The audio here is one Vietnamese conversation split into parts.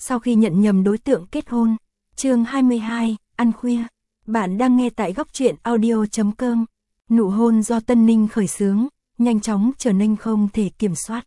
sau khi nhận nhầm đối tượng kết hôn. Chương 22, ăn khuya. Bạn đang nghe tại góc truyện audio.com. Nụ hôn do Tân Ninh khởi xướng, nhanh chóng trở nên không thể kiểm soát.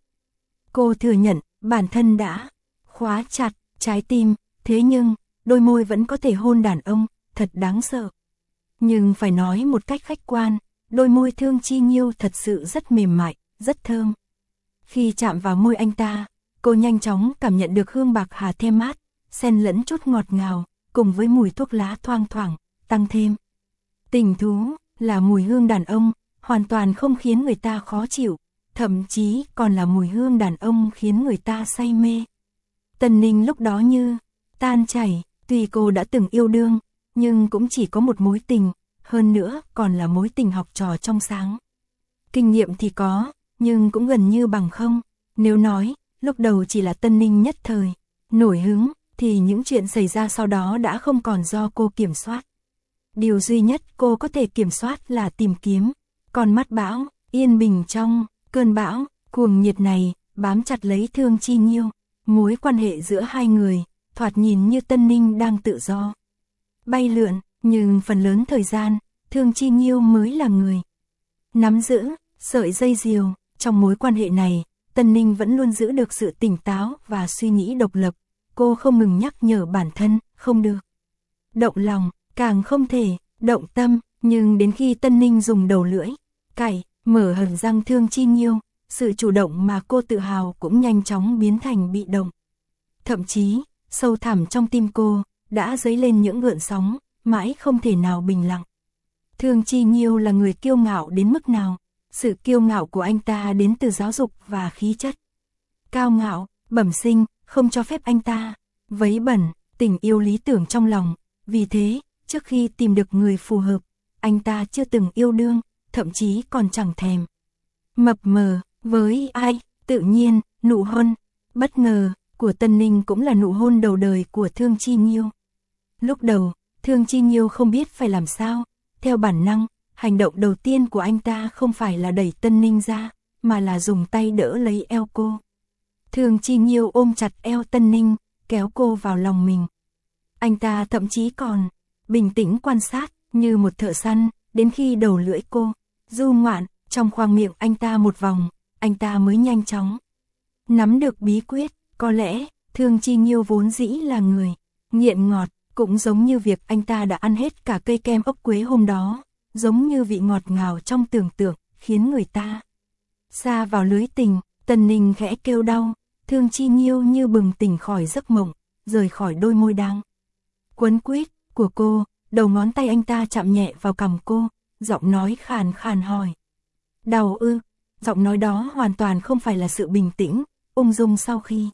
Cô thừa nhận, bản thân đã khóa chặt trái tim, thế nhưng, đôi môi vẫn có thể hôn đàn ông, thật đáng sợ. Nhưng phải nói một cách khách quan, đôi môi Thương Chi Nhiêu thật sự rất mềm mại, rất thơm. Khi chạm vào môi anh ta, cô nhanh chóng cảm nhận được hương bạc hà thơm mát, xen lẫn chút ngọt ngào, cùng với mùi thuốc lá thoang thoảng, tăng thêm tình thú, là mùi hương đàn ông, hoàn toàn không khiến người ta khó chịu, thậm chí còn là mùi hương đàn ông khiến người ta say mê. Tân Ninh lúc đó như tan chảy, tuy cô đã từng yêu đương, nhưng cũng chỉ có một mối tình, hơn nữa còn là mối tình học trò trong sáng. Kinh nghiệm thì có, nhưng cũng gần như bằng không. Nếu nói, lúc đầu chỉ là Tân Ninh nhất thời nổi hứng, thì những chuyện xảy ra sau đó đã không còn do cô kiểm soát. Điều duy nhất cô có thể kiểm soát là tìm kiếm con mắt bão, yên bình trong cơn bão cuồng nhiệt này, bám chặt lấy Thương Chi Nhiêu. Mối quan hệ giữa hai người, thoạt nhìn như Tân Ninh đang tự do bay lượn, nhưng phần lớn thời gian, Thương Chi Nhiêu mới là người nắm giữ sợi dây diều. Trong mối quan hệ này, Tân Ninh vẫn luôn giữ được sự tỉnh táo và suy nghĩ độc lập. Cô không ngừng nhắc nhở bản thân, không được động lòng, càng không thể động tâm. Nhưng đến khi Tân Ninh dùng đầu lưỡi cày mở hàm răng Thương Chi Nhiêu, sự chủ động mà cô tự hào cũng nhanh chóng biến thành bị động. Thậm chí, sâu thẳm trong tim cô đã dấy lên những gợn sóng, mãi không thể nào bình lặng. Thương Chi Nhiêu là người kiêu ngạo đến mức nào? Sự kiêu ngạo của anh ta đến từ giáo dục và khí chất cao ngạo, bẩm sinh, không cho phép anh ta vấy bẩn tình yêu lý tưởng trong lòng. Vì thế, trước khi tìm được người phù hợp, anh ta chưa từng yêu đương, thậm chí còn chẳng thèm mập mờ với ai. Tự nhiên, nụ hôn bất ngờ của Tân Ninh cũng là nụ hôn đầu đời của Thương Chi Nhiêu. Lúc đầu, Thương Chi Nhiêu không biết phải làm sao. Theo bản năng, hành động đầu tiên của anh ta không phải là đẩy Tân Ninh ra, mà là dùng tay đỡ lấy eo cô. Thương Chi Nhiêu ôm chặt eo Tân Ninh, kéo cô vào lòng mình. Anh ta thậm chí còn bình tĩnh quan sát, như một thợ săn, đến khi đầu lưỡi cô du ngoạn trong khoang miệng anh ta một vòng, anh ta mới nhanh chóng nắm được bí quyết. Có lẽ, Thương Chi Nhiêu vốn dĩ là người nghiện ngọt, cũng giống như việc anh ta đã ăn hết cả cây kem ốc quế hôm đó, giống như vị ngọt ngào trong tưởng tượng, khiến người ta sa vào lưới tình. Tân Ninh khẽ kêu đau, Thương Chi Nhiêu như bừng tỉnh khỏi giấc mộng, rời khỏi đôi môi đang quấn quýt của cô. Đầu ngón tay anh ta chạm nhẹ vào cằm cô, giọng nói khàn khàn hỏi: đau ư? Giọng nói đó hoàn toàn không phải là sự bình tĩnh, ung dung sau khi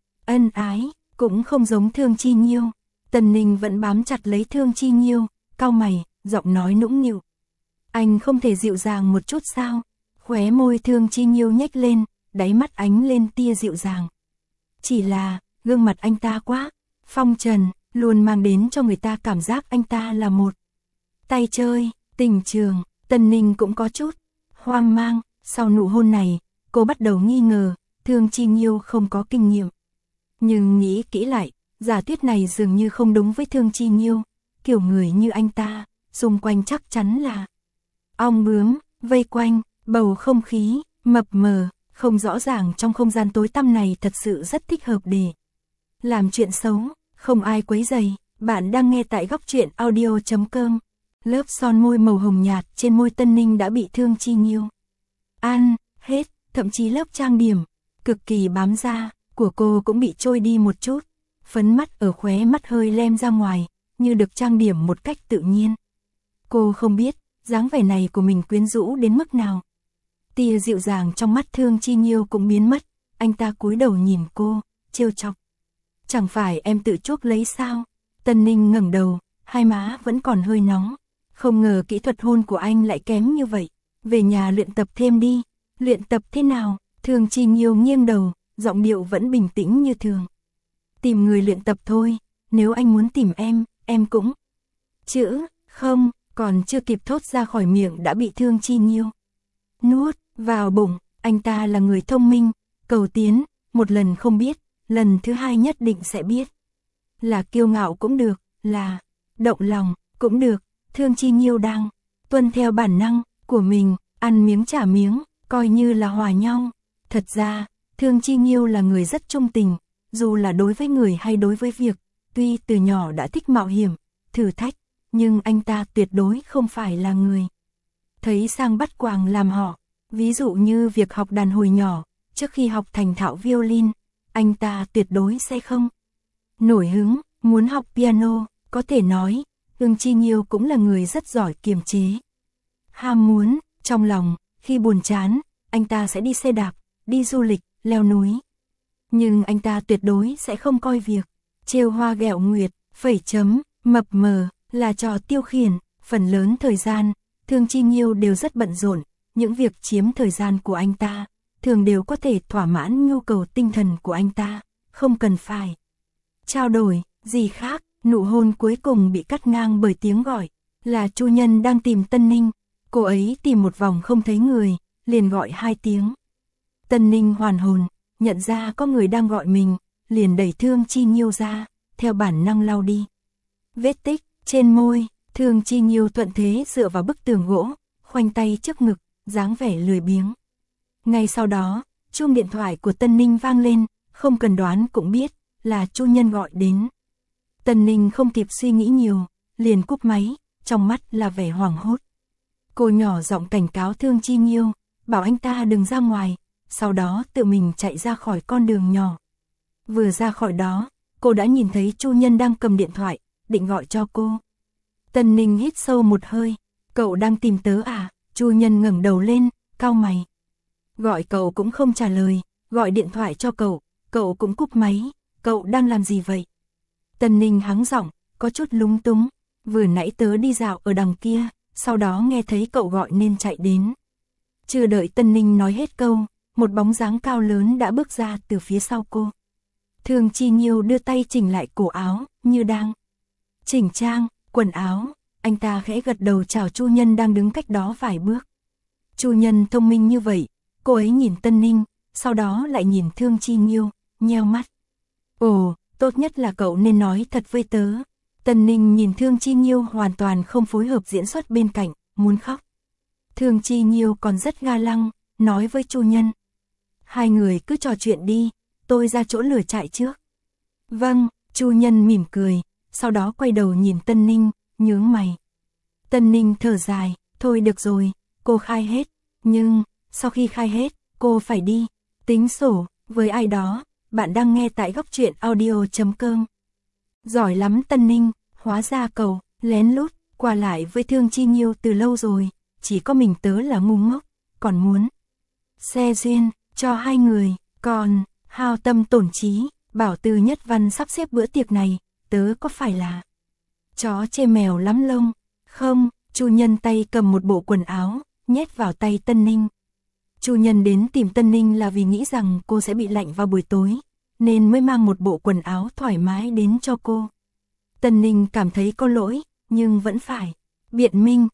ân ái, cũng không giống Thương Chi Nhiêu. Tân Ninh vẫn bám chặt lấy Thương Chi Nhiêu, cau mày, giọng nói nũng nịu: anh không thể dịu dàng một chút sao? Khóe môi Thương Chi Nhiêu nhếch lên, đáy mắt ánh lên tia dịu dàng. Chỉ là, gương mặt anh ta quá phong trần, luôn mang đến cho người ta cảm giác anh ta là một tay chơi tình trường. Tân Ninh cũng có chút hoang mang. Sau nụ hôn này, cô bắt đầu nghi ngờ Thương Chi Nhiêu không có kinh nghiệm. Nhưng nghĩ kỹ lại, giả thuyết này dường như không đúng với Thương Chi Nhiêu. Kiểu người như anh ta, xung quanh chắc chắn là ong bướm vây quanh. Bầu không khí mập mờ, không rõ ràng trong không gian tối tăm này thật sự rất thích hợp để làm chuyện xấu. Không ai quấy rầy. Bạn đang nghe tại góc truyện audio.com. Lớp son môi màu hồng nhạt trên môi Tân Ninh đã bị Thương Chi Nhiêu ăn hết, thậm chí lớp trang điểm cực kỳ bám da của cô cũng bị trôi đi một chút. Phấn mắt ở khóe mắt hơi lem ra ngoài, như được trang điểm một cách tự nhiên. Cô không biết dáng vẻ này của mình quyến rũ đến mức nào. Tia dịu dàng trong mắt Thương Chi Nhiêu cũng biến mất. Anh ta cúi đầu nhìn cô, trêu chọc: chẳng phải em tự chuốc lấy sao? Tân Ninh ngẩng đầu, hai má vẫn còn hơi nóng. Không ngờ kỹ thuật hôn của anh lại kém như vậy. Về nhà luyện tập thêm đi. Luyện tập thế nào? Thương Chi Nhiêu nghiêng đầu, giọng điệu vẫn bình tĩnh như thường. Tìm người luyện tập thôi. Nếu anh muốn tìm em cũng chữ không còn chưa kịp thốt ra khỏi miệng đã bị Thương Chi Nhiêu nuốt vào bụng. Anh ta là người thông minh, cầu tiến, một lần không biết, lần thứ hai nhất định sẽ biết. Là kiêu ngạo cũng được, là động lòng cũng được, Thương Chi Nhiêu đang tuân theo bản năng của mình, ăn miếng trả miếng, coi như là hòa nhau. Thật ra, Thương Chi Nhiêu là người rất trung tình, dù là đối với người hay đối với việc, tuy từ nhỏ đã thích mạo hiểm, thử thách, nhưng anh ta tuyệt đối không phải là người thấy sang bắt quàng làm họ. Ví dụ như việc học đàn hồi nhỏ, trước khi học thành thạo violin, anh ta tuyệt đối sẽ không nổi hứng, muốn học piano, có thể nói, Thương Chi Nhiêu cũng là người rất giỏi kiềm chế ham muốn trong lòng, khi buồn chán, anh ta sẽ đi xe đạp, đi du lịch, leo núi. Nhưng anh ta tuyệt đối sẽ không coi việc trêu hoa ghẹo nguyệt, phẩy chấm, mập mờ là trò tiêu khiển. Phần lớn thời gian, Thương Chi Nhiêu đều rất bận rộn, những việc chiếm thời gian của anh ta thường đều có thể thỏa mãn nhu cầu tinh thần của anh ta, không cần phải trao đổi gì khác. Nụ hôn cuối cùng bị cắt ngang bởi tiếng gọi, là Chu Nhân đang tìm Tân Ninh. Cô ấy tìm một vòng không thấy người, liền gọi 2 tiếng. Tân Ninh hoàn hồn, nhận ra có người đang gọi mình, liền đẩy Thương Chi Nhiêu ra, theo bản năng lau đi vết tích trên môi. Thương Chi Nhiêu thuận thế dựa vào bức tường gỗ, khoanh tay trước ngực, dáng vẻ lười biếng. Ngay sau đó, chuông điện thoại của Tân Ninh vang lên, không cần đoán cũng biết là Chu Nhân gọi đến. Tân Ninh không kịp suy nghĩ nhiều, liền cúp máy, trong mắt là vẻ hoảng hốt. Cô nhỏ giọng cảnh cáo Thương Chi Nhiêu, bảo anh ta đừng ra ngoài, sau đó tự mình chạy ra khỏi con đường nhỏ. Vừa ra khỏi đó, cô đã nhìn thấy Chu Nhân đang cầm điện thoại, định gọi cho cô. Tân Ninh hít sâu một hơi, cậu đang tìm tớ à? Chu Nhân ngẩng đầu lên, cau mày. Gọi cậu cũng không trả lời, gọi điện thoại cho cậu cũng cúp máy, cậu đang làm gì vậy? Tân Ninh hắng giọng, có chút lúng túng, vừa nãy tớ đi dạo ở đằng kia, sau đó nghe thấy cậu gọi nên chạy đến. Chưa đợi Tân Ninh nói hết câu, một bóng dáng cao lớn đã bước ra từ phía sau cô. Thương Chi Nhiêu đưa tay chỉnh lại cổ áo, như đang chỉnh trang quần áo. Anh ta khẽ gật đầu chào Chu Nhân đang đứng cách đó vài bước. Chu Nhân thông minh như vậy, cô ấy nhìn Tân Ninh, sau đó lại nhìn Thương Chi Nhiêu, nheo mắt. Ồ, tốt nhất là cậu nên nói thật với tớ. Tân Ninh nhìn Thương Chi Nhiêu hoàn toàn không phối hợp diễn xuất bên cạnh, muốn khóc. Thương Chi Nhiêu còn rất ga lăng, nói với Chu Nhân. Hai người cứ trò chuyện đi, tôi ra chỗ lửa trại trước. Vâng, Chu Nhân mỉm cười, sau đó quay đầu nhìn Tân Ninh, nhướng mày. Tân Ninh thở dài, thôi được rồi, cô khai hết, nhưng sau khi khai hết, cô phải đi tính sổ với ai đó. Bạn đang nghe tại Góc Truyện Audio.com. Giỏi lắm Tân Ninh, hóa ra cậu lén lút qua lại với Thương Chi Nhiêu từ lâu rồi, chỉ có mình tớ là ngu ngốc, còn muốn xe duyên cho hai người, còn hao tâm tổn trí, bảo Từ Nhất Văn sắp xếp bữa tiệc này, tớ có phải là chó chê mèo lắm lông? Không, Chu Nhân tay cầm một bộ quần áo, nhét vào tay Tân Ninh. Chu Nhân đến tìm Tân Ninh là vì nghĩ rằng cô sẽ bị lạnh vào buổi tối, nên mới mang một bộ quần áo thoải mái đến cho cô. Tân Ninh cảm thấy có lỗi, nhưng vẫn phải biện minh,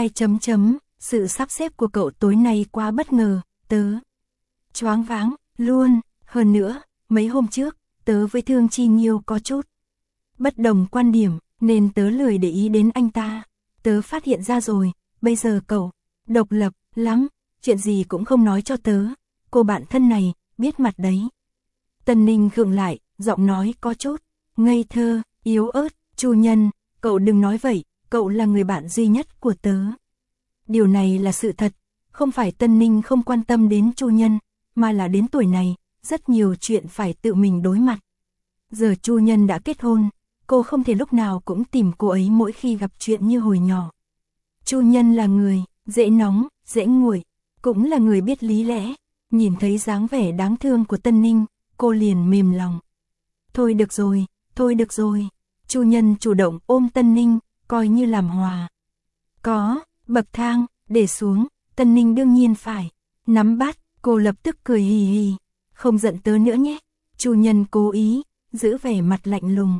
sự sắp xếp của cậu tối nay quá bất ngờ, tớ choáng váng luôn. Hơn nữa, mấy hôm trước, tớ với Thương Chi Nhiêu có chút bất đồng quan điểm, nên tớ lười để ý đến anh ta. Tớ phát hiện ra rồi, bây giờ cậu độc lập lắm, chuyện gì cũng không nói cho tớ. Cô bạn thân này, biết mặt đấy. Tân Ninh khựng lại, giọng nói có chút ngây thơ, yếu ớt. Chu Nhân, cậu đừng nói vậy, cậu là người bạn duy nhất của tớ. Điều này là sự thật, không phải Tân Ninh không quan tâm đến Chu Nhân, mà là đến tuổi này, rất nhiều chuyện phải tự mình đối mặt. Giờ Chu Nhân đã kết hôn, cô không thể lúc nào cũng tìm cô ấy mỗi khi gặp chuyện như hồi nhỏ. Chu Nhân là người dễ nóng, dễ nguội, cũng là người biết lý lẽ. Nhìn thấy dáng vẻ đáng thương của Tân Ninh, cô liền mềm lòng. Thôi được rồi, thôi được rồi. Chu Nhân chủ động ôm Tân Ninh, coi như làm hòa. Có bậc thang để xuống, Tân Ninh đương nhiên phải nắm bắt. Cô lập tức cười hì hì, không giận tớ nữa nhé. Chu Nhân cố ý giữ vẻ mặt lạnh lùng.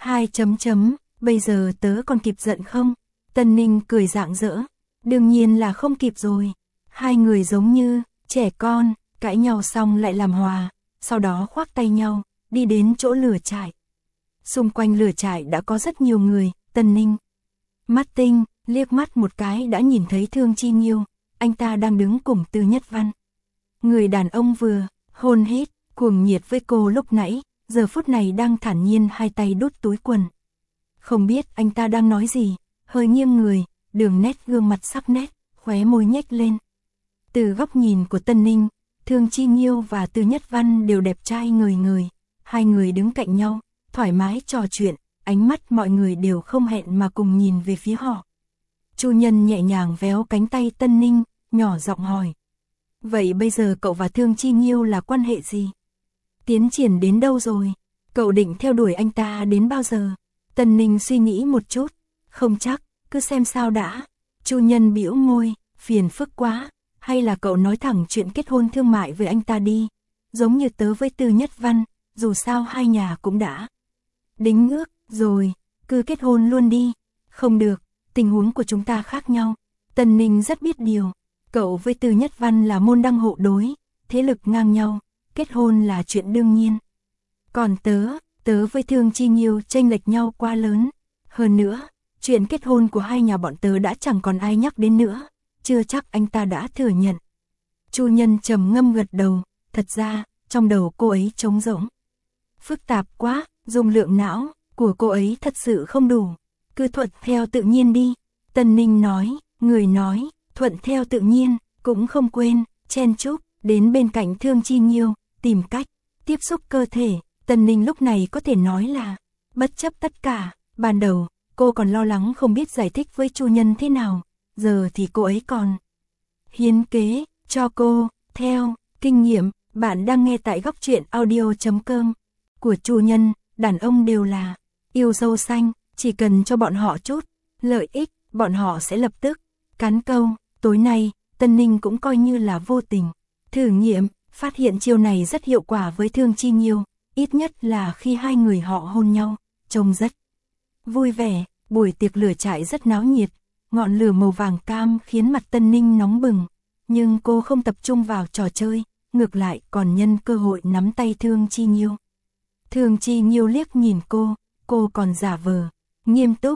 Bây giờ tớ còn kịp giận không? Tân Ninh cười rạng rỡ. Đương nhiên là không kịp rồi. Hai người giống như trẻ con, cãi nhau xong lại làm hòa, sau đó khoác tay nhau, đi đến chỗ lửa trại. Xung quanh lửa trại đã có rất nhiều người, Tân Ninh mắt tinh, liếc mắt một cái đã nhìn thấy Thương Chi Nghiêu, anh ta đang đứng cùng Tư Nhất Văn. Người đàn ông vừa hôn hít, cuồng nhiệt với cô lúc nãy, giờ phút này đang thản nhiên hai tay đút túi quần. Không biết anh ta đang nói gì, hơi nghiêng người, đường nét gương mặt sắc nét, khóe môi nhếch lên. Từ góc nhìn của Tân Ninh, Thương Chi Nghiêu và Tư Nhất Văn đều đẹp trai ngời ngời, hai người đứng cạnh nhau, thoải mái trò chuyện, ánh mắt mọi người đều không hẹn mà cùng nhìn về phía họ. Chu Nhân nhẹ nhàng véo cánh tay Tân Ninh, nhỏ giọng hỏi. Vậy bây giờ cậu và Thương Chi Nghiêu là quan hệ gì? Tiến triển đến đâu rồi? Cậu định theo đuổi anh ta đến bao giờ? Tân Ninh suy nghĩ một chút, không chắc, cứ xem sao đã. Chu Nhân bĩu môi, phiền phức quá, hay là cậu nói thẳng chuyện kết hôn thương mại với anh ta đi, giống như tớ với Tư Nhất Văn, dù sao hai nhà cũng đã đính ước rồi, cứ kết hôn luôn đi. Không được, tình huống của chúng ta khác nhau. Tân Ninh rất biết điều, cậu với Tư Nhất Văn là môn đăng hộ đối, thế lực ngang nhau, kết hôn là chuyện đương nhiên. Còn tớ với Thương Chi Nghiêu chênh lệch nhau quá lớn, hơn nữa, chuyện kết hôn của hai nhà bọn tớ đã chẳng còn ai nhắc đến nữa, chưa chắc anh ta đã thừa nhận. Chu Nhân trầm ngâm gật đầu, thật ra, trong đầu cô ấy trống rỗng. Phức tạp quá, dung lượng não của cô ấy thật sự không đủ, cứ thuận theo tự nhiên đi. Tân Ninh nói, người nói, thuận theo tự nhiên, cũng không quên, chen chúc, đến bên cạnh Thương Chi Nghiêu, tìm cách, tiếp xúc cơ thể. Tân Ninh lúc này có thể nói là, bất chấp tất cả, ban đầu, cô còn lo lắng không biết giải thích với Chu Nhân thế nào, giờ thì cô ấy còn hiến kế, cho cô, theo, kinh nghiệm, bạn đang nghe tại góc truyện audio.com, của Chu Nhân, đàn ông đều là, yêu dâu xanh, chỉ cần cho bọn họ chút, lợi ích, bọn họ sẽ lập tức, cắn câu. Tối nay, Tân Ninh cũng coi như là vô tình, thử nghiệm, phát hiện chiêu này rất hiệu quả với Thương Chi Nghiêu, ít nhất là khi hai người họ hôn nhau, trông rất vui vẻ. Buổi tiệc lửa trại rất náo nhiệt, ngọn lửa màu vàng cam khiến mặt Tân Ninh nóng bừng, nhưng cô không tập trung vào trò chơi, ngược lại còn nhân cơ hội nắm tay Thương Chi Nghiêu. Thương Chi Nghiêu liếc nhìn cô còn giả vờ nghiêm túc,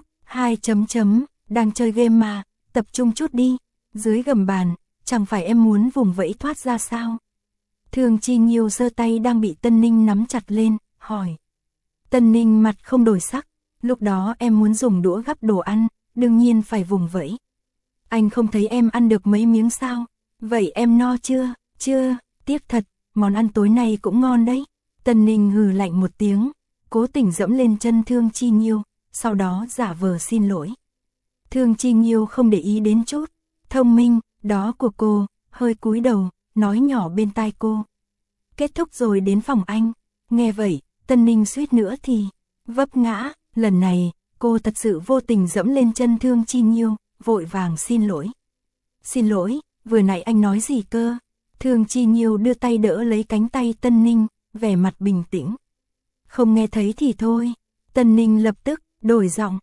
đang chơi game mà, tập trung chút đi. Dưới gầm bàn, chẳng phải em muốn vùng vẫy thoát ra sao? Thương Chi Nghiêu giơ tay đang bị Tân Ninh nắm chặt lên, hỏi. Tân Ninh mặt không đổi sắc, lúc đó em muốn dùng đũa gắp đồ ăn, đương nhiên phải vùng vẫy. Anh không thấy em ăn được mấy miếng sao? Vậy em no chưa? Chưa, tiếc thật, món ăn tối nay cũng ngon đấy. Tân Ninh hừ lạnh một tiếng, cố tình dẫm lên chân Thương Chi Nghiêu, sau đó giả vờ xin lỗi. Thương Chi Nghiêu không để ý đến chút, thông minh, đó của cô, hơi cúi đầu, nói nhỏ bên tai cô. Kết thúc rồi đến phòng anh. Nghe vậy, Tân Ninh suýt nữa thì vấp ngã, lần này, cô thật sự vô tình dẫm lên chân Thương Chi Nghiêu, vội vàng xin lỗi. Xin lỗi, vừa nãy anh nói gì cơ? Thương Chi Nghiêu đưa tay đỡ lấy cánh tay Tân Ninh, vẻ mặt bình tĩnh. Không nghe thấy thì thôi. Tân Ninh lập tức đổi giọng,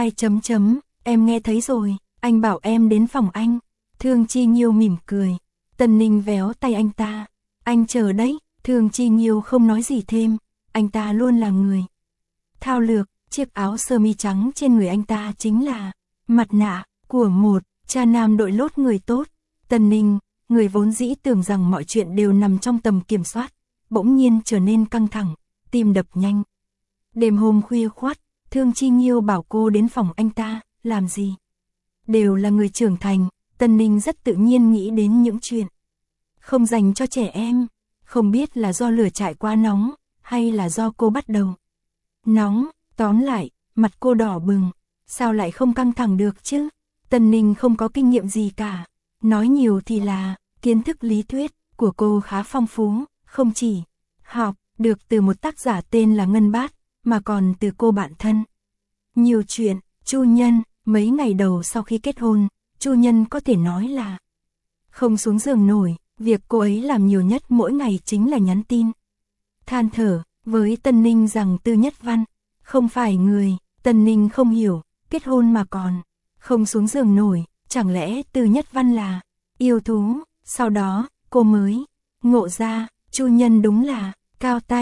em nghe thấy rồi, anh bảo em đến phòng anh. Thương Chi Nghiêu mỉm cười. Tân Ninh véo tay anh ta. Anh chờ đấy. Thương Chi Nghiêu không nói gì thêm, anh ta luôn là người thao lược. Chiếc áo sơ mi trắng trên người anh ta chính là mặt nạ của một cha nam đội lốt người tốt. Tân Ninh, người vốn dĩ tưởng rằng mọi chuyện đều nằm trong tầm kiểm soát, bỗng nhiên trở nên căng thẳng, tim đập nhanh. Đêm hôm khuya khoắt, Thương Chi Nghiêu bảo cô đến phòng anh ta, làm gì? Đều là người trưởng thành, Tân Ninh rất tự nhiên nghĩ đến những chuyện không dành cho trẻ em. Không biết là do lửa trại quá nóng, hay là do cô bắt đầu nóng. Tóm lại, mặt cô đỏ bừng, sao lại không căng thẳng được chứ? Tân Ninh không có kinh nghiệm gì cả, nói nhiều thì là, kiến thức lý thuyết của cô khá phong phú, không chỉ học được từ một tác giả tên là Ngân Bát, mà còn từ cô bạn thân. Nhiều chuyện. Chu Nhân, mấy ngày đầu sau khi kết hôn, Chu Nhân có thể nói là không xuống giường nổi, việc cô ấy làm nhiều nhất mỗi ngày chính là nhắn tin, than thở với Tân Ninh rằng Tư Nhất Văn không phải người. Tân Ninh không hiểu, kết hôn mà còn không xuống giường nổi, chẳng lẽ Tư Nhất Văn là yêu thú? Sau đó, cô mới ngộ ra, Chu Nhân đúng là cao tay.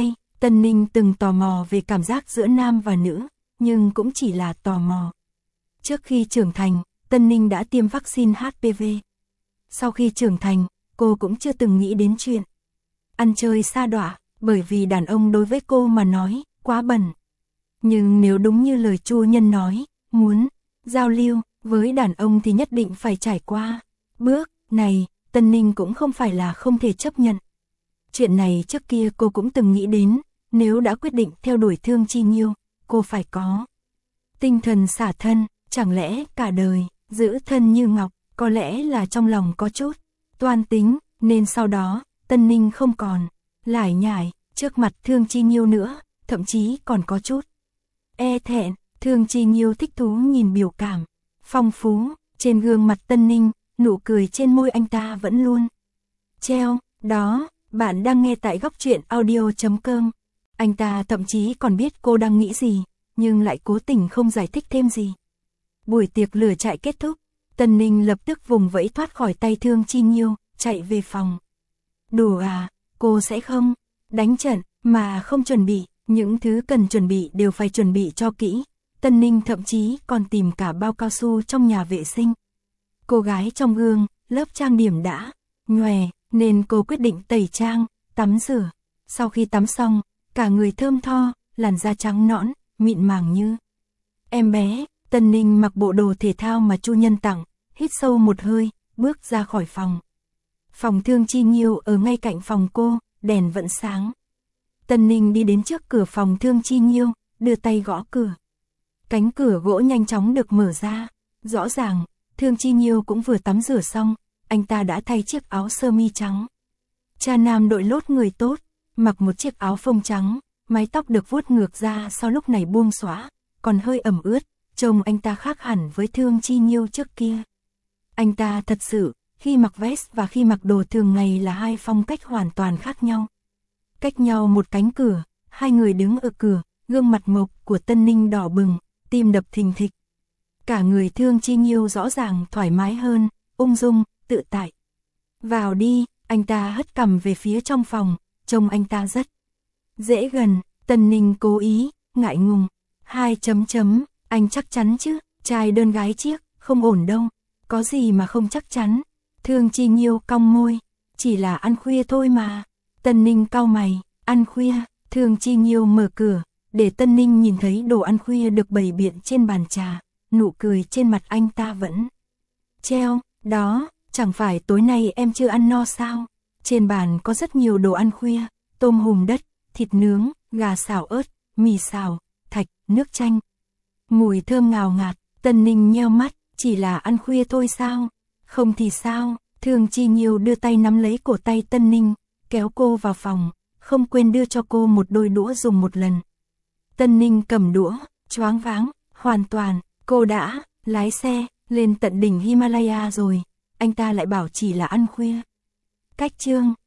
Tân Ninh từng tò mò về cảm giác giữa nam và nữ, nhưng cũng chỉ là tò mò. Trước khi trưởng thành, Tân Ninh đã tiêm vaccine HPV. Sau khi trưởng thành, cô cũng chưa từng nghĩ đến chuyện ăn chơi sa đọa, bởi vì đàn ông đối với cô mà nói, quá bẩn. Nhưng nếu đúng như lời Chu Nhân nói, muốn giao lưu với đàn ông thì nhất định phải trải qua bước này, Tân Ninh cũng không phải là không thể chấp nhận. Chuyện này trước kia cô cũng từng nghĩ đến, nếu đã quyết định theo đuổi Thương Chi Nhiêu, cô phải có tinh thần xả thân, chẳng lẽ cả đời giữ thân như ngọc, có lẽ là trong lòng có chút toan tính, nên sau đó Tân Ninh không còn lải nhải trước mặt Thương Chi Nhiêu nữa, thậm chí còn có chút e thẹn. Thương Chi Nhiêu thích thú nhìn biểu cảm phong phú trên gương mặt Tân Ninh, nụ cười trên môi anh ta vẫn luôn treo. Đó, bạn đang nghe tại góc truyện audio.com. Anh ta thậm chí còn biết cô đang nghĩ gì, nhưng lại cố tình không giải thích thêm gì. Buổi tiệc lửa trại kết thúc, Tân Ninh lập tức vùng vẫy thoát khỏi tay Thương Chi Nhiêu, chạy về phòng. Đùa à, cô sẽ không đánh trận mà không chuẩn bị, những thứ cần chuẩn bị đều phải chuẩn bị cho kỹ. Tân Ninh thậm chí còn tìm cả bao cao su trong nhà vệ sinh. Cô gái trong gương, lớp trang điểm đã nhòe, nên cô quyết định tẩy trang, tắm rửa. Sau khi tắm xong, cả người thơm tho, làn da trắng nõn, mịn màng như em bé. Tân Ninh mặc bộ đồ thể thao mà Chu Nhân tặng, hít sâu một hơi, bước ra khỏi phòng. Phòng Thương Chi Nhiêu ở ngay cạnh phòng cô, đèn vẫn sáng. Tân Ninh đi đến trước cửa phòng Thương Chi Nhiêu, đưa tay gõ cửa. Cánh cửa gỗ nhanh chóng được mở ra. Rõ ràng, Thương Chi Nhiêu cũng vừa tắm rửa xong, anh ta đã thay chiếc áo sơ mi trắng. Cha nam đội lốt người tốt, mặc một chiếc áo phông trắng, mái tóc được vuốt ngược ra sau lúc này buông xõa, còn hơi ẩm ướt, trông anh ta khác hẳn với Thương Chi Nhiêu trước kia. Anh ta thật sự, khi mặc vest và khi mặc đồ thường ngày là hai phong cách hoàn toàn khác nhau. Cách nhau một cánh cửa, hai người đứng ở cửa, gương mặt mộc của Tân Ninh đỏ bừng, tim đập thình thịch. Cả người Thương Chi Nhiêu rõ ràng thoải mái hơn, ung dung, tự tại. Vào đi, anh ta hất cằm về phía trong phòng, trông anh ta rất dễ gần. Tân Ninh cố ý, ngại ngùng. Anh chắc chắn chứ, trai đơn gái chiếc, không ổn đâu. Có gì mà không chắc chắn. Thương Chi Nhiêu cong môi, chỉ là ăn khuya thôi mà. Tân Ninh cau mày, ăn khuya. Thương Chi Nhiêu mở cửa, để Tân Ninh nhìn thấy đồ ăn khuya được bày biện trên bàn trà. Nụ cười trên mặt anh ta vẫn treo. Đó, chẳng phải tối nay em chưa ăn no sao? Trên bàn có rất nhiều đồ ăn khuya, tôm hùm đất, thịt nướng, gà xào ớt, mì xào, thạch, nước chanh. Mùi thơm ngào ngạt. Tân Ninh nheo mắt, chỉ là ăn khuya thôi sao? Không thì sao? Thương Chi Nhiêu đưa tay nắm lấy cổ tay Tân Ninh, kéo cô vào phòng, không quên đưa cho cô một đôi đũa dùng một lần. Tân Ninh cầm đũa, choáng váng, hoàn toàn, cô đã lái xe lên tận đỉnh Himalaya rồi, anh ta lại bảo chỉ là ăn khuya. Cách chương